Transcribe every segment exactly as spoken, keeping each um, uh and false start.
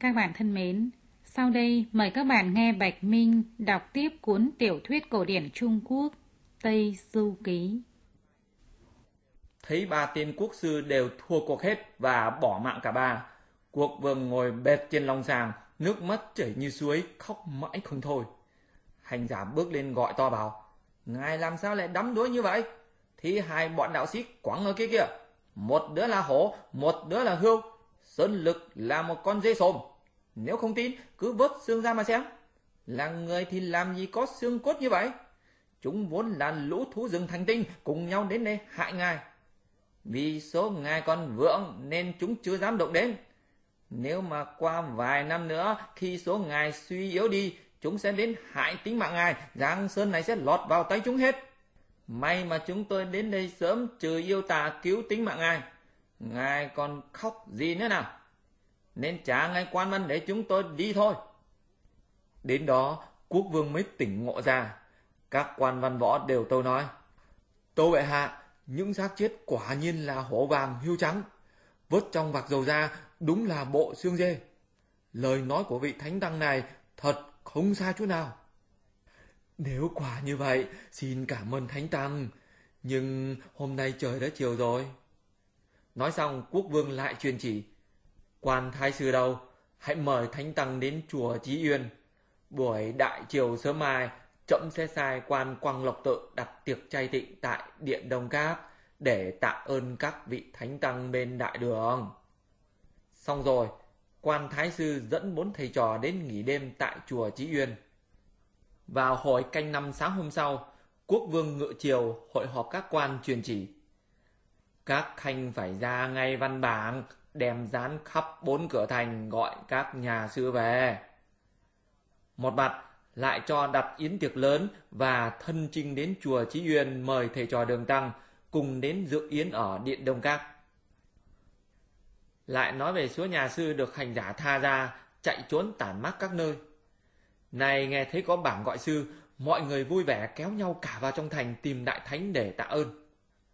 Các bạn thân mến, sau đây mời các bạn nghe Bạch Minh đọc tiếp cuốn tiểu thuyết cổ điển Trung Quốc Tây Du Ký. Thấy ba tên quốc sư đều thua cuộc hết và bỏ mạng cả ba, Quốc vương ngồi bệt trên long sàng, nước mắt chảy như suối, khóc mãi không thôi. Hành giả bước lên gọi to bảo: "Ngài làm sao lại đắm đuối như vậy? Thì hai bọn đạo sĩ quẳng ở kia kìa, một đứa là hổ, một đứa là hươu, sơn lực là một con dê sồm. Nếu không tin, cứ vớt xương ra mà xem. Là người thì làm gì có xương cốt như vậy? Chúng vốn là lũ thú rừng thành tinh, cùng nhau đến đây hại ngài. Vì số ngài còn vượng nên chúng chưa dám động đến. Nếu mà qua vài năm nữa, khi số ngài suy yếu đi, chúng sẽ đến hại tính mạng ngài, Giang Sơn này sẽ lọt vào tay chúng hết. May mà chúng tôi đến đây sớm trừ yêu tà cứu tính mạng ngài. Ngài còn khóc gì nữa nào? Nên trả ngay quan văn để chúng tôi đi thôi." Đến đó, quốc vương mới tỉnh ngộ ra. Các quan văn võ đều tâu nói: "Tâu bệ hạ, những xác chết quả nhiên là hổ vàng hươu trắng, vớt trong vạc dầu ra đúng là bộ xương dê. Lời nói của vị thánh tăng này thật không sai chút nào." "Nếu quả như vậy, xin cảm ơn thánh tăng, nhưng hôm nay trời đã chiều rồi." Nói xong, quốc vương lại truyền chỉ: "Quan thái sư đâu, hãy mời thánh tăng đến chùa Chí Uyên. Buổi đại triều sớm mai, trẫm sẽ sai quan Quang Lộc Tự đặt tiệc chay tịnh tại điện Đông Các để tạ ơn các vị thánh tăng bên đại đường." Xong rồi, quan thái sư dẫn bốn thầy trò đến nghỉ đêm tại chùa Chí Uyên. Vào hồi canh năm sáng hôm sau, quốc vương ngự triều hội họp các quan truyền chỉ: "Các khanh phải ra ngay văn bảng, đem dán khắp bốn cửa thành gọi các nhà sư về." Một mặt lại cho đặt yến tiệc lớn và thân chinh đến chùa Chí Uyên mời thầy trò Đường Tăng cùng đến dự yến ở điện Đông Các. Lại nói về số nhà sư được hành giả tha ra, chạy trốn tản mát các nơi. Này nghe thấy có bảng gọi sư, mọi người vui vẻ kéo nhau cả vào trong thành tìm đại thánh để tạ ơn.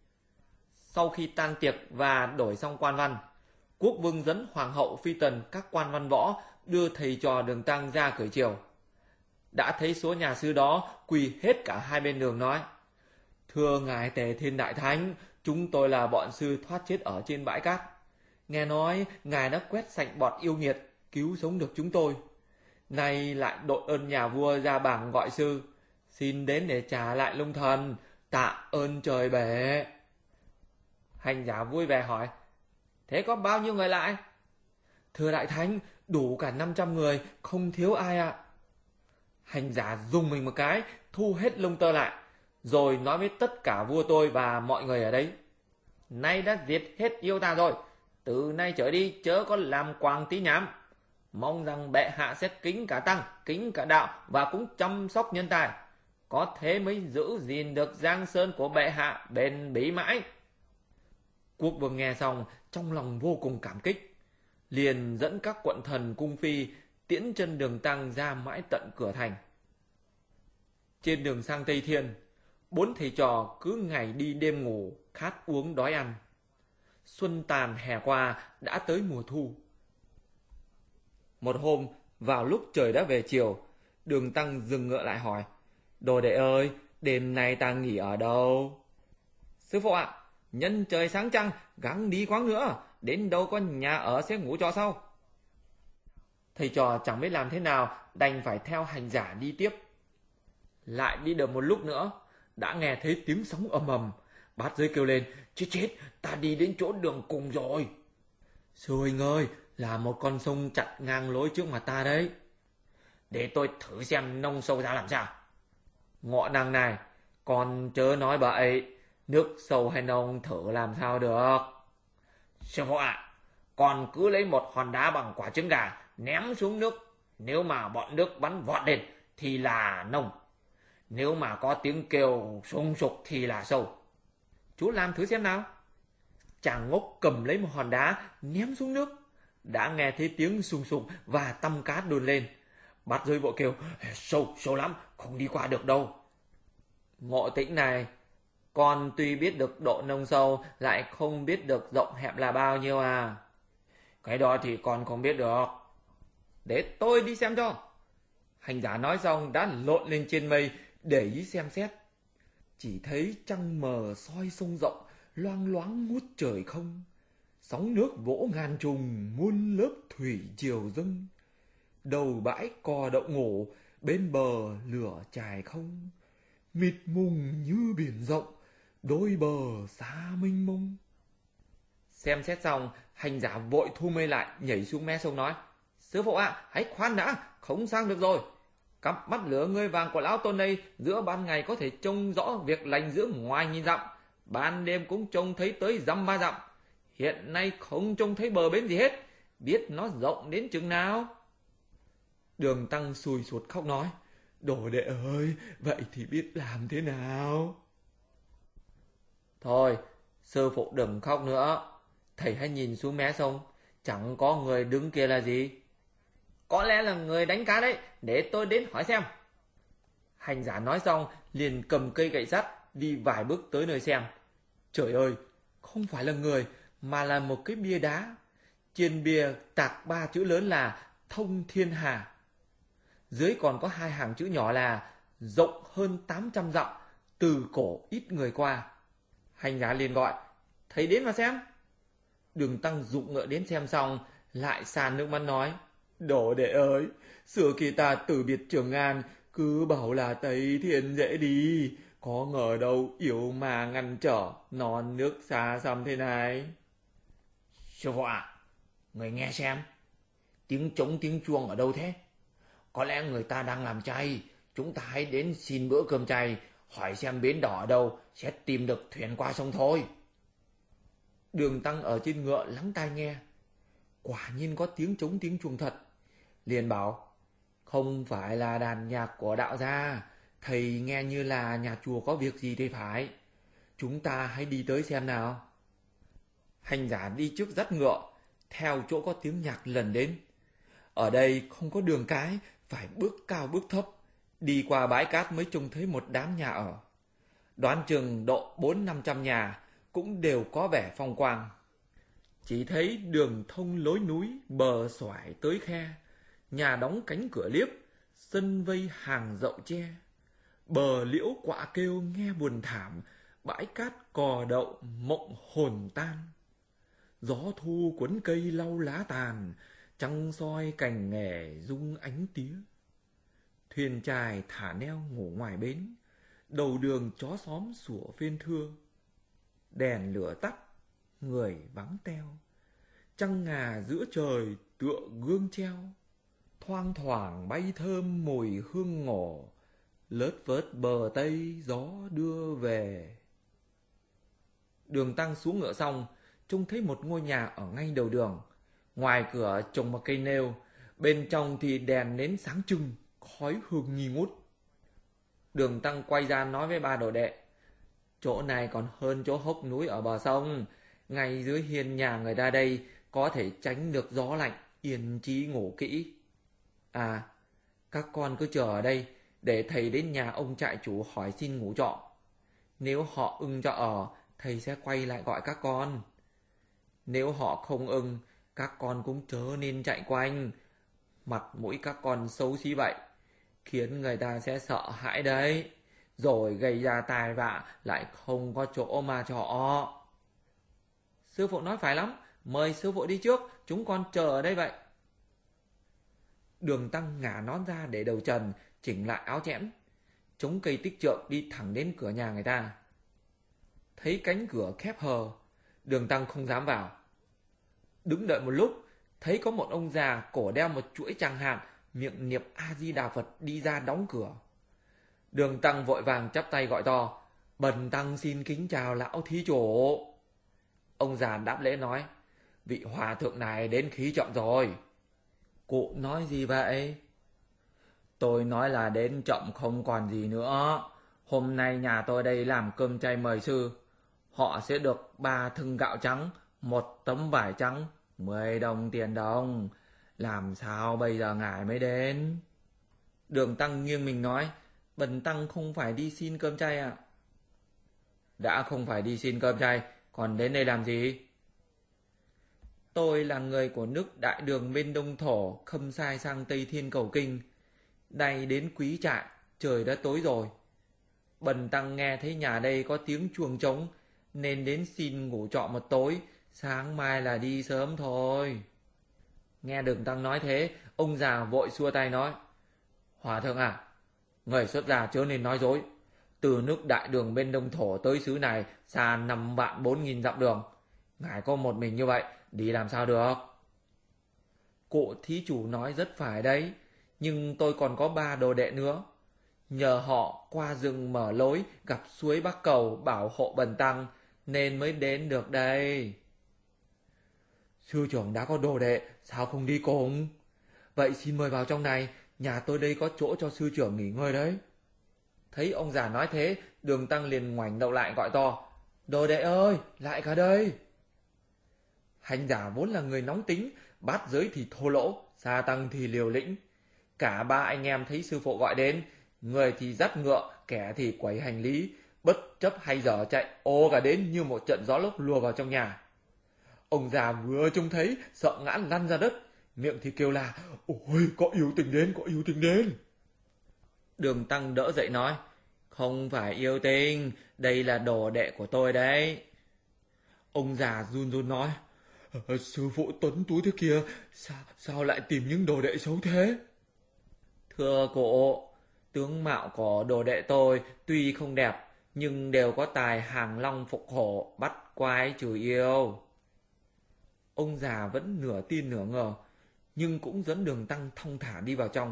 Sau khi tan tiệc và đổi xong quan văn, quốc vương dẫn hoàng hậu phi tần các quan văn võ đưa thầy trò Đường Tăng ra cởi triều. Đã thấy số nhà sư đó quỳ hết cả hai bên đường nói: "Thưa ngài Tề Thiên Đại Thánh, chúng tôi là bọn sư thoát chết ở trên bãi cát. Nghe nói ngài đã quét sạch bọn yêu nghiệt, cứu sống được chúng tôi. Nay lại đội ơn nhà vua ra bảng gọi sư, xin đến để trả lại lung thần, tạ ơn trời bể." Hành giả vui vẻ hỏi: "Thế có bao nhiêu người lại?" "Thưa Đại Thánh, đủ cả năm trăm người, không thiếu ai ạ." Hành giả dùng mình một cái, thu hết lông tơ lại, rồi nói với tất cả vua tôi và mọi người ở đấy: "Nay đã diệt hết yêu tà rồi, từ nay trở đi chớ có làm quàng tí nhám. Mong rằng bệ hạ sẽ kính cả tăng, kính cả đạo và cũng chăm sóc nhân tài. Có thế mới giữ gìn được Giang Sơn của bệ hạ bền bỉ mãi." Quốc vương nghe xong trong lòng vô cùng cảm kích, liền dẫn các quận thần cung phi tiễn chân Đường Tăng ra mãi tận cửa thành. Trên đường sang Tây Thiên, bốn thầy trò cứ ngày đi đêm ngủ, khát uống đói ăn. Xuân tàn hè qua đã tới mùa thu. Một hôm, vào lúc trời đã về chiều, Đường Tăng dừng ngựa lại hỏi: "Đồ đệ ơi, đêm nay ta nghỉ ở đâu?" "Sư phụ ạ, nhân trời sáng trăng, gắng đi quãng nữa, đến đâu có nhà ở sẽ ngủ cho sau." Thầy trò chẳng biết làm thế nào, đành phải theo hành giả đi tiếp. Lại đi được một lúc nữa, đã nghe thấy tiếng sóng ầm ầm. Bát Giới kêu lên: "Chết chết, ta đi đến chỗ đường cùng rồi." "Sư huynh ơi, là một con sông chặn ngang lối trước mặt ta đấy." "Để tôi thử xem nông sâu ra làm sao." "Ngọ năng này, con chớ nói bậy, nước sâu hay nông thử làm sao được." "Sư phụ ạ, à, con cứ lấy một hòn đá bằng quả trứng gà ném xuống nước. Nếu mà bọn nước bắn vọt lên thì là nông. Nếu mà có tiếng kêu sùng sục thì là sâu." "Chú làm thử xem nào." Chàng ngốc cầm lấy một hòn đá ném xuống nước. Đã nghe thấy tiếng sùng sục và tăm cá đồn lên. Bát Giới vội kêu: "Sâu, sâu lắm, không đi qua được đâu." "Ngộ Tĩnh này, con tuy biết được độ nông sâu, lại không biết được rộng hẹp là bao nhiêu à?" "Cái đó thì con không biết được." để tôi đi xem cho. Hành giả nói xong đã lộn lên trên mây để ý xem xét. Chỉ thấy trăng mờ soi sông rộng, loang loáng ngút trời không. Sóng nước vỗ ngàn trùng, muôn lớp thủy triều dâng. Đầu bãi cò đậu ngủ, bên bờ lửa trài không. Mịt mùng như biển rộng, đôi bờ xa mênh mông. Xem xét xong, hành giả vội thu mây lại, nhảy xuống mé sông nói: Sư phụ ạ, à, hãy khoan đã, không sang được rồi. Cặp mắt lửa ngươi vàng của lão tôn đây, giữa ban ngày có thể trông rõ việc lành giữa ngoài nhìn dặm, ban đêm cũng trông thấy tới dăm ba dặm. Hiện nay không trông thấy bờ bến gì hết, biết nó rộng đến chừng nào. Đường Tăng sùi sụt khóc nói: Đồ đệ ơi, vậy thì biết làm thế nào? Thôi, sư phụ đừng khóc nữa. Thầy hãy nhìn xuống mé sông, chẳng có người đứng kia là gì? Có lẽ là người đánh cá đấy, để tôi đến hỏi xem. Hành giả nói xong, liền cầm cây gậy sắt, đi vài bước tới nơi xem. Trời ơi, không phải là người, mà là một cái bia đá. Trên bia tạc ba chữ lớn là Thông Thiên Hà. Dưới còn có hai hàng chữ nhỏ là rộng hơn tám trăm dặm, từ cổ ít người qua. Hành giả liền gọi: Thầy đến mà xem. Đường Tăng giục ngựa đến xem xong, lại sàn nước mắt nói: Đồ đệ ơi, xưa khi ta từ biệt Trường An, cứ bảo là Tây Thiên dễ đi, có ngờ đâu yếu mà ngăn trở, non nước xa xăm thế này. Sư phụ ạ, người nghe xem, tiếng trống tiếng chuông ở đâu thế? Có lẽ người ta đang làm chay, chúng ta hãy đến xin bữa cơm chay, hỏi xem bến đỏ ở đâu, sẽ tìm được thuyền qua sông thôi. Đường Tăng ở trên ngựa lắng tai nghe, quả nhiên có tiếng trống tiếng chuông thật. Liền bảo: Không phải là đàn nhạc của đạo gia, thầy nghe như là nhà chùa có việc gì thì phải. Chúng ta hãy đi tới xem nào. Hành giả đi trước dắt ngựa, theo chỗ có tiếng nhạc lần đến. Ở đây không có đường cái, phải bước cao bước thấp, đi qua bãi cát mới trông thấy một đám nhà ở. Đoán chừng độ bốn năm trăm nhà, cũng đều có vẻ phong quang. Chỉ thấy đường thông lối núi, bờ xoải tới khe, nhà đóng cánh cửa liếp, sân vây hàng dậu tre. Bờ liễu quạ kêu nghe buồn thảm, bãi cát cò đậu mộng hồn tan. Gió thu cuốn cây lau lá tàn, trăng soi cành nghè rung ánh tía. Thuyền chài thả neo ngủ ngoài bến, đầu đường chó xóm sủa phên thưa. Đèn lửa tắt, người vắng teo, trăng ngà giữa trời tựa gương treo. Thoang thoảng bay thơm mùi hương ngổ, lớt vớt bờ tây gió đưa về. Đường Tăng xuống ngựa xong, trông thấy một ngôi nhà ở ngay đầu đường. Ngoài cửa trồng một cây nêu, bên trong thì đèn nến sáng trưng, khói hương nghi ngút. Đường Tăng quay ra nói với ba đồ đệ: Chỗ này còn hơn chỗ hốc núi ở bờ sông. Ngay dưới hiên nhà người ta đây, có thể tránh được gió lạnh, yên trí ngủ kỹ. À, các con cứ chờ ở đây, để thầy đến nhà ông trại chủ hỏi xin ngủ trọ. Nếu họ ưng cho ở, thầy sẽ quay lại gọi các con. Nếu họ không ưng, các con cũng chớ nên chạy quanh. Mặt mũi các con xấu xí vậy, khiến người ta sẽ sợ hãi đấy, rồi gây ra tai vạ, lại không có chỗ mà trọ. Sư phụ nói phải lắm, mời sư phụ đi trước, chúng con chờ ở đây vậy. Đường Tăng ngả nón ra để đầu trần, chỉnh lại áo chẽn, chống cây tích trượng đi thẳng đến cửa nhà người ta. Thấy cánh cửa khép hờ, Đường Tăng không dám vào. Đứng đợi một lúc, thấy có một ông già cổ đeo một chuỗi tràng hạt, miệng niệm A Di Đà Phật đi ra đóng cửa. Đường Tăng vội vàng chắp tay gọi to: Bần Tăng xin kính chào lão thí chủ. Ông già đáp lễ nói: Vị hòa thượng này đến khí chậm rồi. Cụ nói gì vậy? Tôi nói là đến chậm không còn gì nữa. Hôm nay nhà tôi đây làm cơm chay mời sư, họ sẽ được ba thưng gạo trắng, một tấm vải trắng, mười đồng tiền đồng. Làm sao bây giờ ngài mới đến? Đường Tăng nghiêng mình nói: Bần Tăng không phải đi xin cơm chay ạ. Đã không phải đi xin cơm chay, còn đến đây làm gì? Tôi là người của nước Đại Đường bên Đông Thổ, khâm sai sang Tây Thiên cầu kinh. Nay đến quý trại, trời đã tối rồi. Bần tăng nghe thấy nhà đây có tiếng chuông trống, nên đến xin ngủ trọ một tối, sáng mai là đi sớm thôi. Nghe Đường Tăng nói thế, ông già vội xua tay nói: Hòa thượng à, người xuất gia chớ nên nói dối. Từ nước Đại Đường bên Đông Thổ tới xứ này xa năm vạn bốn nghìn dặm đường. Ngài có một mình như vậy, đi làm sao được? Cụ thí chủ nói rất phải đấy, nhưng tôi còn có ba đồ đệ nữa. Nhờ họ qua rừng mở lối, gặp suối Bắc Cầu bảo hộ bần tăng, nên mới đến được đây. Sư trưởng đã có đồ đệ, sao không đi cùng? Vậy xin mời vào trong này, nhà tôi đây có chỗ cho sư trưởng nghỉ ngơi đấy. Thấy ông già nói thế, Đường Tăng liền ngoảnh đầu lại gọi to: Đồ đệ ơi, lại cả đây. Hành giả vốn là người nóng tính, bát giới thì thô lỗ, sa tăng thì liều lĩnh. Cả ba anh em thấy sư phụ gọi đến, người thì dắt ngựa, kẻ thì quẩy hành lý, bất chấp hay dở chạy ô cả đến như một trận gió lốc lùa vào trong nhà. Ông già vừa trông thấy sợ ngã lăn ra đất, miệng thì kêu là: Ôi, có yêu tình đến, có yêu tình đến. Đường Tăng đỡ dậy nói: Không phải yêu tình, đây là đồ đệ của tôi đấy. Ông già run run nói: Sư phụ tuấn tú thế kia, sao, sao lại tìm những đồ đệ xấu thế? Thưa cụ, tướng mạo của đồ đệ tôi tuy không đẹp, nhưng đều có tài hàng long phục hổ, bắt quái trừ yêu. Ông già vẫn nửa tin nửa ngờ, nhưng cũng dẫn Đường Tăng thong thả đi vào trong.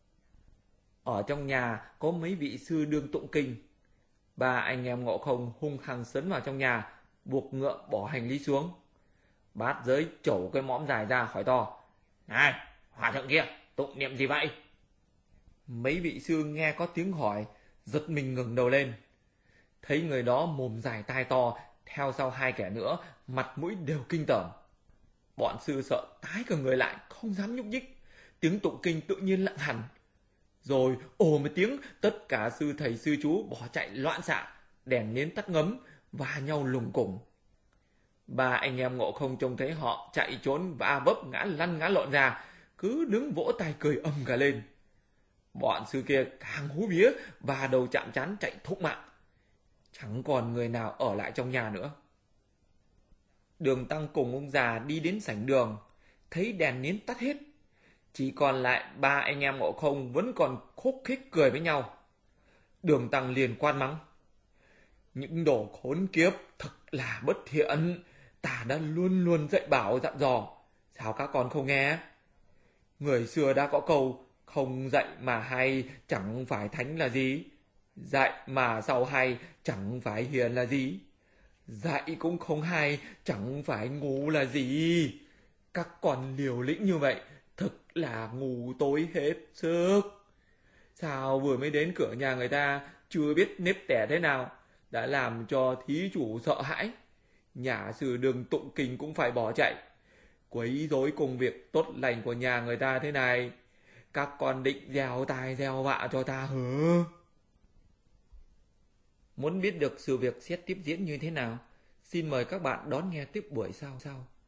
Ở trong nhà có mấy vị sư đương tụng kinh. Ba anh em Ngộ Không hung hăng sấn vào trong nhà, buộc ngựa bỏ hành lý xuống. Bát giới trổ cái mõm dài ra hỏi to: Này, hòa thượng kia, tụng niệm gì vậy? Mấy vị sư nghe có tiếng hỏi, giật mình ngẩng đầu lên. Thấy người đó mồm dài tai to, theo sau hai kẻ nữa, mặt mũi đều kinh tởm. Bọn sư sợ tái cả người lại, không dám nhúc nhích. Tiếng tụng kinh tự nhiên lặng hẳn. Rồi ồ một tiếng, tất cả sư thầy sư chú bỏ chạy loạn xạ, đèn nến tắt ngấm, va nhau lùng củng. Ba anh em Ngộ Không trông thấy họ chạy trốn va vấp ngã lăn ngã lộn ra, cứ đứng vỗ tay cười ầm cả lên. Bọn sư kia càng hú vía và đầu chạm trán chạy thục mạng. Chẳng còn người nào ở lại trong nhà nữa. Đường Tăng cùng ông già đi đến sảnh đường, thấy đèn nến tắt hết. Chỉ còn lại ba anh em Ngộ Không vẫn còn khúc khích cười với nhau. Đường Tăng liền quan mắng: Những đồ khốn kiếp thật là bất thiện, ta đã luôn luôn dạy bảo dặn dò, sao các con không nghe? Người xưa đã có câu: Không dạy mà hay chẳng phải thánh là gì, dạy mà sau hay chẳng phải hiền là gì, dạy cũng không hay chẳng phải ngu là gì. Các con liều lĩnh như vậy thật là ngu tối hết sức. Sao vừa mới đến cửa nhà người ta chưa biết nếp tẻ thế nào, đã làm cho thí chủ sợ hãi. Nhà sư Đường tụng kinh cũng phải bỏ chạy, quấy rối công việc tốt lành của nhà người ta thế này. Các con định gieo tai gieo vạ cho ta hả? Muốn biết được sự việc sẽ tiếp diễn như thế nào, xin mời các bạn đón nghe tiếp buổi sau sau.